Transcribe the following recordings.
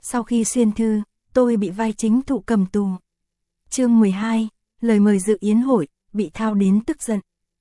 Sau khi xuyên thư, tôi bị vai chính thụ cầm tù. Chương 12, lời mời dự yến hội, bị Thao đến tức giận.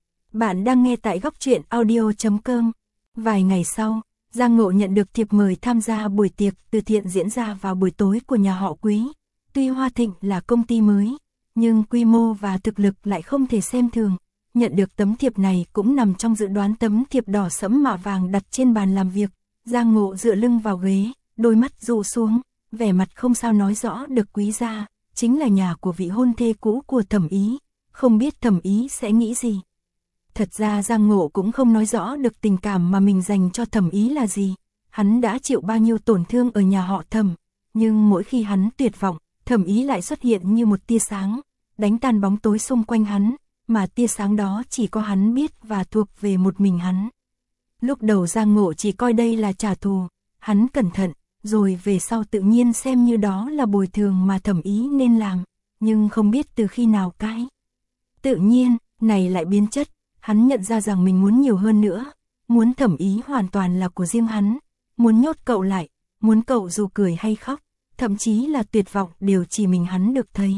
Bạn đang nghe tại góc truyện audio.com. Vài ngày sau, Giang Ngộ nhận được thiệp mời tham gia buổi tiệc từ thiện diễn ra vào buổi tối của nhà họ Quý. Tuy Hoa Thịnh là công ty mới, nhưng quy mô và thực lực lại không thể xem thường. Nhận được tấm thiệp này cũng nằm trong dự đoán. Tấm thiệp đỏ sẫm mạ vàng đặt trên bàn làm việc. Giang Ngộ dựa lưng vào ghế, đôi mắt dụ xuống, vẻ mặt không sao nói rõ được. Quý gia chính là nhà của vị hôn thê cũ của Thẩm Ý, không biết Thẩm Ý sẽ nghĩ gì. Thật ra Giang Ngộ cũng không nói rõ được tình cảm mà mình dành cho Thẩm Ý là gì. Hắn đã chịu bao nhiêu tổn thương ở nhà họ Thẩm, nhưng mỗi khi hắn tuyệt vọng, Thẩm Ý lại xuất hiện như một tia sáng, đánh tan bóng tối xung quanh hắn, mà tia sáng đó chỉ có hắn biết và thuộc về một mình hắn. Lúc đầu Giang Ngộ chỉ coi đây là trả thù, hắn cẩn thận, rồi về sau tự nhiên xem như đó là bồi thường mà Thẩm Ý nên làm, nhưng không biết từ khi nào cái tự nhiên này lại biến chất. Hắn nhận ra rằng mình muốn nhiều hơn nữa, muốn Thẩm Ý hoàn toàn là của riêng hắn, muốn nhốt cậu lại, muốn cậu dù cười hay khóc, thậm chí là tuyệt vọng đều chỉ mình hắn được thấy.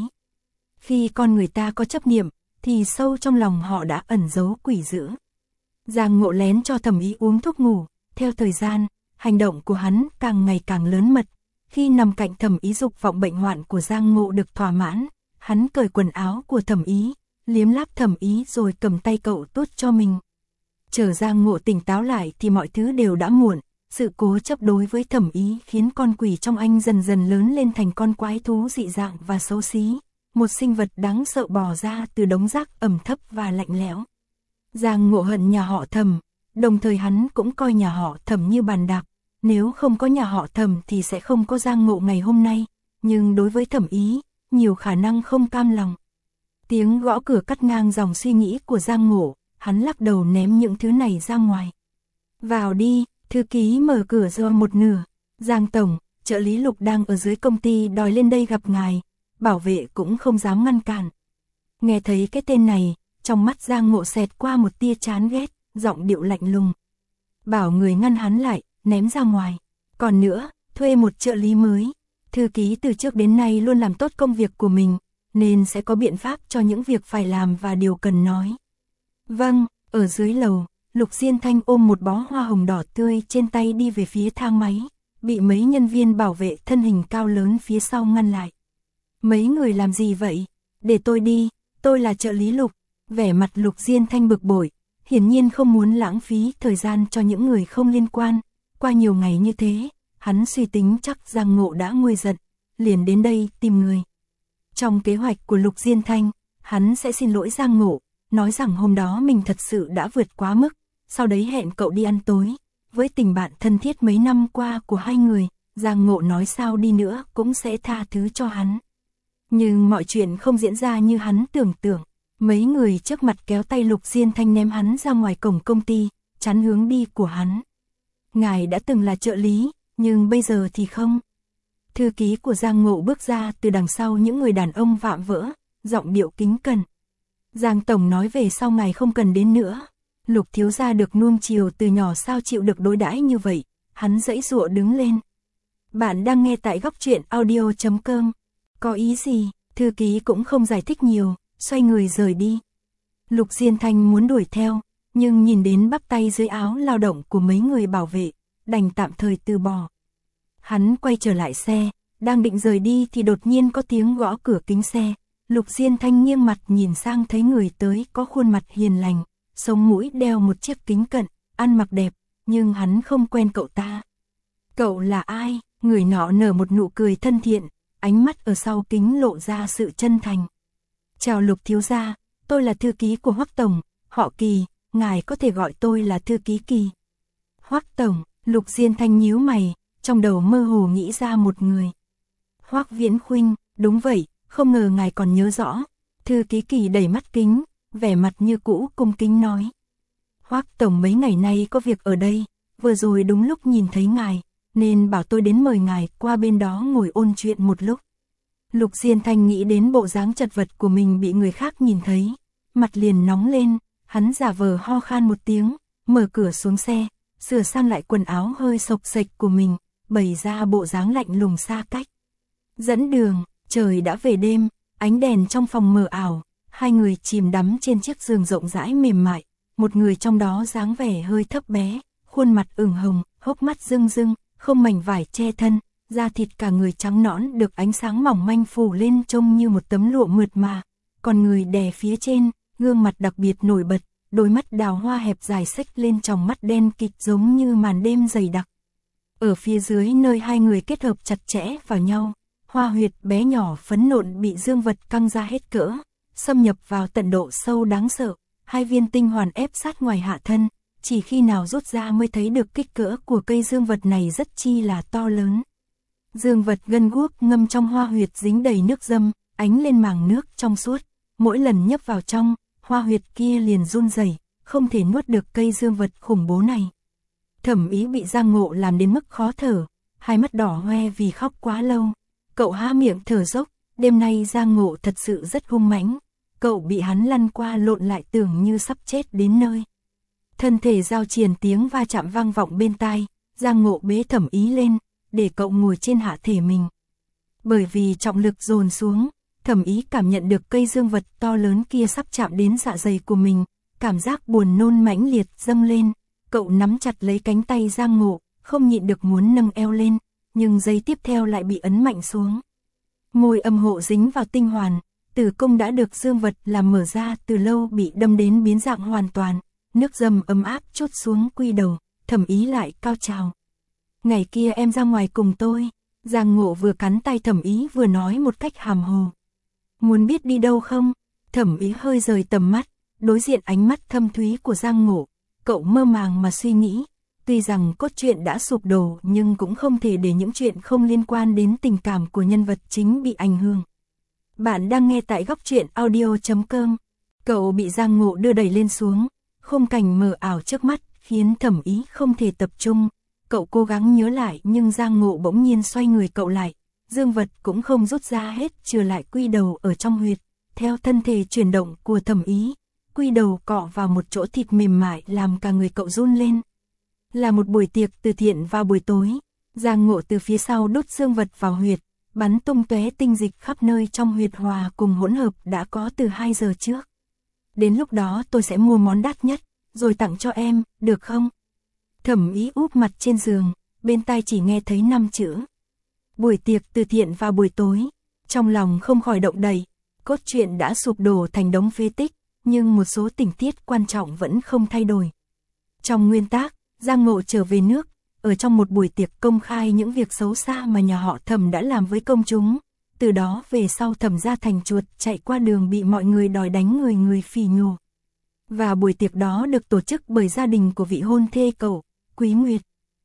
Khi con người ta có chấp niệm, thì sâu trong lòng họ đã ẩn giấu quỷ dữ. Giang Ngộ lén cho Thẩm Ý uống thuốc ngủ, theo thời gian, hành động của hắn càng ngày càng lớn mật. Khi nằm cạnh Thẩm Ý, dục vọng bệnh hoạn của Giang Ngộ được thỏa mãn, hắn cởi quần áo của Thẩm Ý, liếm láp Thẩm Ý rồi cầm tay cậu tuốt cho mình. Chờ Giang Ngộ tỉnh táo lại thì mọi thứ đều đã muộn. Sự cố chấp đối với Thẩm Ý khiến con quỷ trong anh dần dần lớn lên thành con quái thú dị dạng và xấu xí, một sinh vật đáng sợ bò ra từ đống rác ẩm thấp và lạnh lẽo. Giang Ngộ hận nhà họ Thẩm, đồng thời hắn cũng coi nhà họ Thẩm như bàn đạp. Nếu không có nhà họ Thẩm thì sẽ không có Giang Ngộ ngày hôm nay, nhưng đối với Thẩm Ý, nhiều khả năng không cam lòng. Tiếng gõ cửa cắt ngang dòng suy nghĩ của Giang Ngộ, hắn lắc đầu ném những thứ này ra ngoài. Vào đi, thư ký mở cửa do một nửa. Giang tổng, trợ lý Lục đang ở dưới công ty đòi lên đây gặp ngài, bảo vệ cũng không dám ngăn cản. Nghe thấy cái tên này, trong mắt Giang Ngộ xẹt qua một tia chán ghét, giọng điệu lạnh lùng. Bảo người ngăn hắn lại, ném ra ngoài. Còn nữa, thuê một trợ lý mới. Thư ký từ trước đến nay luôn làm tốt công việc của mình, nên sẽ có biện pháp cho những việc phải làm và điều cần nói. Vâng, ở dưới lầu, Lục Diên Thanh ôm một bó hoa hồng đỏ tươi trên tay đi về phía thang máy, bị mấy nhân viên bảo vệ thân hình cao lớn phía sau ngăn lại. Mấy người làm gì vậy? Để tôi đi, tôi là trợ lý Lục. Vẻ mặt Lục Diên Thanh bực bội, hiển nhiên không muốn lãng phí thời gian cho những người không liên quan. Qua nhiều ngày như thế, hắn suy tính chắc Giang Ngộ đã nguôi giận, liền đến đây tìm người. Trong kế hoạch của Lục Diên Thanh, hắn sẽ xin lỗi Giang Ngộ, nói rằng hôm đó mình thật sự đã vượt quá mức, sau đấy hẹn cậu đi ăn tối. Với tình bạn thân thiết mấy năm qua của hai người, Giang Ngộ nói sao đi nữa cũng sẽ tha thứ cho hắn. Nhưng mọi chuyện không diễn ra như hắn tưởng tượng. Mấy người trước mặt kéo tay Lục Diên Thanh ném hắn ra ngoài cổng công ty, chắn hướng đi của hắn. Ngài đã từng là trợ lý, nhưng bây giờ thì không. Thư ký của Giang Ngộ bước ra từ đằng sau những người đàn ông vạm vỡ, giọng điệu kính cẩn. Giang tổng nói về sau ngài không cần đến nữa. Lục thiếu gia được nuông chiều từ nhỏ sao chịu được đối đãi như vậy. Hắn giãy giụa đứng lên. Bạn đang nghe tại góc truyện audio.com. Có ý gì? Thư ký cũng không giải thích nhiều, xoay người rời đi. Lục Diên Thanh muốn đuổi theo, nhưng nhìn đến bắp tay dưới áo lao động của mấy người bảo vệ, đành tạm thời từ bỏ. Hắn quay trở lại xe, đang định rời đi thì đột nhiên có tiếng gõ cửa kính xe. Lục Diên Thanh nghiêng mặt nhìn sang thấy người tới có khuôn mặt hiền lành, sống mũi đeo một chiếc kính cận, ăn mặc đẹp, nhưng hắn không quen cậu ta. Cậu là ai? Người nọ nở một nụ cười thân thiện, ánh mắt ở sau kính lộ ra sự chân thành. Chào Lục thiếu gia, tôi là thư ký của Hoắc tổng, họ Kỳ, ngài có thể gọi tôi là thư ký Kỳ. Hoắc tổng, Lục Diên Thanh nhíu mày, trong đầu mơ hồ nghĩ ra một người. Hoắc Viễn Khuynh, đúng vậy, không ngờ ngài còn nhớ rõ. Thư ký Kỳ đẩy mắt kính, vẻ mặt như cũ cung kính nói. Hoắc tổng mấy ngày nay có việc ở đây, vừa rồi đúng lúc nhìn thấy ngài, nên bảo tôi đến mời ngài qua bên đó ngồi ôn chuyện một lúc. Lục Diên Thanh nghĩ đến bộ dáng chật vật của mình bị người khác nhìn thấy, mặt liền nóng lên, hắn giả vờ ho khan một tiếng, mở cửa xuống xe, sửa sang lại quần áo hơi xộc xệch của mình, bày ra bộ dáng lạnh lùng xa cách. Dẫn đường, trời đã về đêm, ánh đèn trong phòng mờ ảo, hai người chìm đắm trên chiếc giường rộng rãi mềm mại, một người trong đó dáng vẻ hơi thấp bé, khuôn mặt ửng hồng, hốc mắt rưng rưng, không mảnh vải che thân, da thịt cả người trắng nõn được ánh sáng mỏng manh phủ lên trông như một tấm lụa mượt mà, còn người đè phía trên, gương mặt đặc biệt nổi bật, đôi mắt đào hoa hẹp dài xếch lên tròng mắt đen kịt giống như màn đêm dày đặc. Ở phía dưới nơi hai người kết hợp chặt chẽ vào nhau, hoa huyệt bé nhỏ phấn nộn bị dương vật căng ra hết cỡ, xâm nhập vào tận độ sâu đáng sợ, hai viên tinh hoàn ép sát ngoài hạ thân, chỉ khi nào rút ra mới thấy được kích cỡ của cây dương vật này rất chi là to lớn. Dương vật gân guốc ngâm trong hoa huyệt dính đầy nước dâm, ánh lên màng nước trong suốt, mỗi lần nhấp vào trong, hoa huyệt kia liền run rẩy, không thể nuốt được cây dương vật khủng bố này. Thẩm Ý bị Giang Ngộ làm đến mức khó thở, hai mắt đỏ hoe vì khóc quá lâu. Cậu há miệng thở dốc, đêm nay Giang Ngộ thật sự rất hung mãnh, cậu bị hắn lăn qua lộn lại tưởng như sắp chết đến nơi. Thân thể giao triền tiếng va chạm vang vọng bên tai, Giang Ngộ bế Thẩm Ý lên, để cậu ngồi trên hạ thể mình. Bởi vì trọng lực dồn xuống, Thẩm Ý cảm nhận được cây dương vật to lớn kia sắp chạm đến dạ dày của mình, cảm giác buồn nôn mãnh liệt dâng lên, cậu nắm chặt lấy cánh tay Giang Ngộ, không nhịn được muốn nâng eo lên, nhưng giây tiếp theo lại bị ấn mạnh xuống. Môi âm hộ dính vào tinh hoàn, tử cung đã được dương vật làm mở ra từ lâu bị đâm đến biến dạng hoàn toàn, nước dâm ấm áp trút xuống quy đầu, Thẩm Ý lại cao trào. Ngày kia em ra ngoài cùng tôi, Giang Ngộ vừa cắn tay Thẩm Ý vừa nói một cách hàm hồ. Muốn biết đi đâu không? Thẩm Ý hơi rời tầm mắt, đối diện ánh mắt thâm thúy của Giang Ngộ, cậu mơ màng mà suy nghĩ, tuy rằng cốt truyện đã sụp đổ nhưng cũng không thể để những chuyện không liên quan đến tình cảm của nhân vật chính bị ảnh hưởng. Bạn đang nghe tại góc truyện audio.com. Cậu bị Giang Ngộ đưa đẩy lên xuống, khung cảnh mờ ảo trước mắt khiến Thẩm Ý không thể tập trung. Cậu cố gắng nhớ lại nhưng Giang Ngộ bỗng nhiên xoay người cậu lại, dương vật cũng không rút ra hết, trừ lại quy đầu ở trong huyệt. Theo thân thể chuyển động của Thẩm Ý, quy đầu cọ vào một chỗ thịt mềm mại làm cả người cậu run lên. Là một buổi tiệc từ thiện vào buổi tối, Giang Ngộ từ phía sau đút dương vật vào huyệt, bắn tung tóe tinh dịch khắp nơi trong huyệt hòa cùng hỗn hợp đã có từ 2 giờ trước. Đến lúc đó tôi sẽ mua món đắt nhất, rồi tặng cho em, được không? Thẩm Ý úp mặt trên giường, bên tai chỉ nghe thấy 5 chữ. Buổi tiệc từ thiện vào buổi tối, trong lòng không khỏi động đậy, cốt truyện đã sụp đổ thành đống phế tích, nhưng một số tình tiết quan trọng vẫn không thay đổi. Trong nguyên tác, Giang Ngộ trở về nước, ở trong một buổi tiệc công khai những việc xấu xa mà nhà họ Thẩm đã làm với công chúng. Từ đó về sau Thẩm gia thành chuột chạy qua đường bị mọi người đòi đánh người phỉ nhổ. Và buổi tiệc đó được tổ chức bởi gia đình của vị hôn thê cậu, Quý Nguyệt.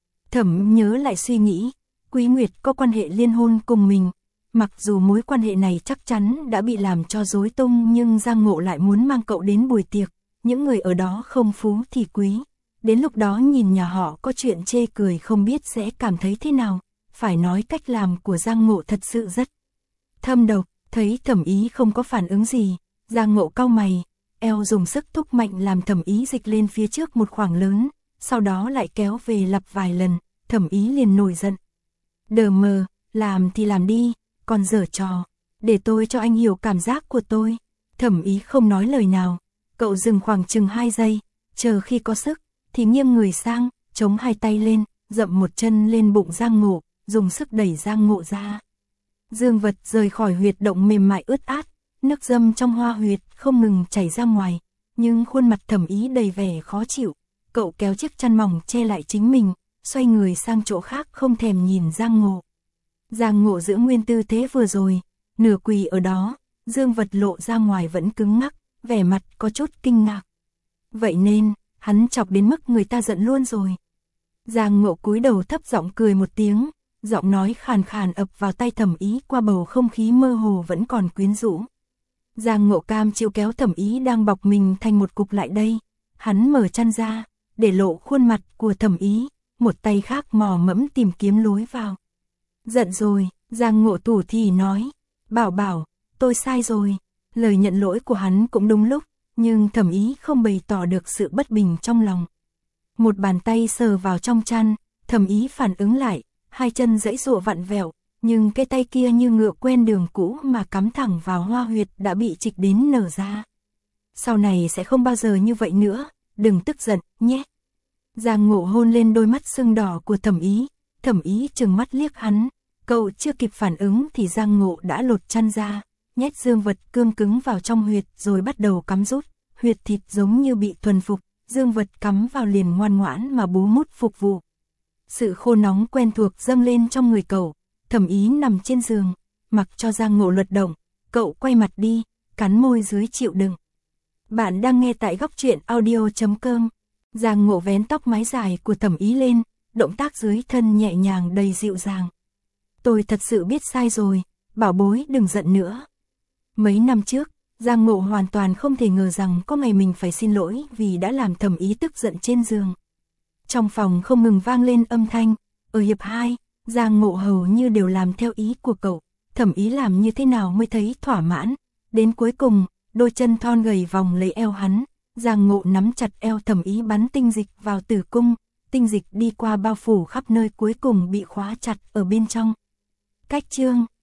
Thẩm nhớ lại suy nghĩ, Quý Nguyệt có quan hệ liên hôn cùng mình. Mặc dù mối quan hệ này chắc chắn đã bị làm cho rối tung nhưng Giang Ngộ lại muốn mang cậu đến buổi tiệc, những người ở đó không phú thì quý. Đến lúc đó nhìn nhà họ có chuyện chê cười không biết sẽ cảm thấy thế nào, phải nói cách làm của Giang Ngộ thật sự rất thâm độc. Thấy Thẩm Ý không có phản ứng gì, Giang Ngộ cau mày, eo dùng sức thúc mạnh làm Thẩm Ý dịch lên phía trước một khoảng lớn, sau đó lại kéo về lặp vài lần, Thẩm Ý liền nổi giận. Đờ mờ, làm thì làm đi, còn giở trò, để tôi cho anh hiểu cảm giác của tôi. Thẩm Ý không nói lời nào, cậu dừng khoảng chừng 2 giây, chờ khi có sức, thì nghiêng người sang, chống hai tay lên, dậm một chân lên bụng Giang Ngộ, dùng sức đẩy Giang Ngộ ra. Dương vật rời khỏi huyệt động mềm mại ướt át, nước dâm trong hoa huyệt không ngừng chảy ra ngoài, nhưng khuôn mặt Thẩm Ý đầy vẻ khó chịu, cậu kéo chiếc chăn mỏng che lại chính mình, xoay người sang chỗ khác không thèm nhìn Giang Ngộ. Giang Ngộ giữ nguyên tư thế vừa rồi, nửa quỳ ở đó, dương vật lộ ra ngoài vẫn cứng ngắc, vẻ mặt có chút kinh ngạc. Vậy nên, hắn chọc đến mức người ta giận luôn rồi. Giang Ngộ cúi đầu thấp giọng cười một tiếng, giọng nói khàn khàn ập vào tai Thẩm Ý qua bầu không khí mơ hồ vẫn còn quyến rũ. Giang Ngộ cam chịu kéo Thẩm Ý đang bọc mình thành một cục lại đây, hắn mở chăn ra, để lộ khuôn mặt của Thẩm Ý, một tay khác mò mẫm tìm kiếm lối vào. Giận rồi, Giang Ngộ tủi thì nói, bảo, tôi sai rồi. Lời nhận lỗi của hắn cũng đúng lúc, nhưng Thẩm Ý không bày tỏ được sự bất bình trong lòng. Một bàn tay sờ vào trong chăn, Thẩm Ý phản ứng lại, hai chân giãy giụa vặn vẹo, nhưng cái tay kia như ngựa quen đường cũ mà cắm thẳng vào hoa huyệt đã bị trịch đến nở ra. Sau này sẽ không bao giờ như vậy nữa, đừng tức giận, nhé. Giang Ngộ hôn lên đôi mắt sưng đỏ của Thẩm Ý trừng mắt liếc hắn, cậu chưa kịp phản ứng thì Giang Ngộ đã lột chăn ra, nhét dương vật cương cứng vào trong huyệt rồi bắt đầu cắm rút, huyệt thịt giống như bị thuần phục, dương vật cắm vào liền ngoan ngoãn mà bú mút phục vụ. Sự khô nóng quen thuộc dâng lên trong người cậu, Thẩm Ý nằm trên giường, mặc cho Giang Ngộ luật động, cậu quay mặt đi, cắn môi dưới chịu đựng. Bạn đang nghe tại góc truyện audio.com. Giang Ngộ vén tóc mái dài của Thẩm Ý lên, động tác dưới thân nhẹ nhàng đầy dịu dàng. Tôi thật sự biết sai rồi, bảo bối đừng giận nữa. Mấy năm trước, Giang Ngộ hoàn toàn không thể ngờ rằng có ngày mình phải xin lỗi vì đã làm Thẩm Ý tức giận trên giường. Trong phòng không ngừng vang lên âm thanh, ở hiệp 2, Giang Ngộ hầu như đều làm theo ý của cậu, Thẩm Ý làm như thế nào mới thấy thỏa mãn. Đến cuối cùng, đôi chân thon gầy vòng lấy eo hắn, Giang Ngộ nắm chặt eo Thẩm Ý bắn tinh dịch vào tử cung, tinh dịch đi qua bao phủ khắp nơi cuối cùng bị khóa chặt ở bên trong. Cách chương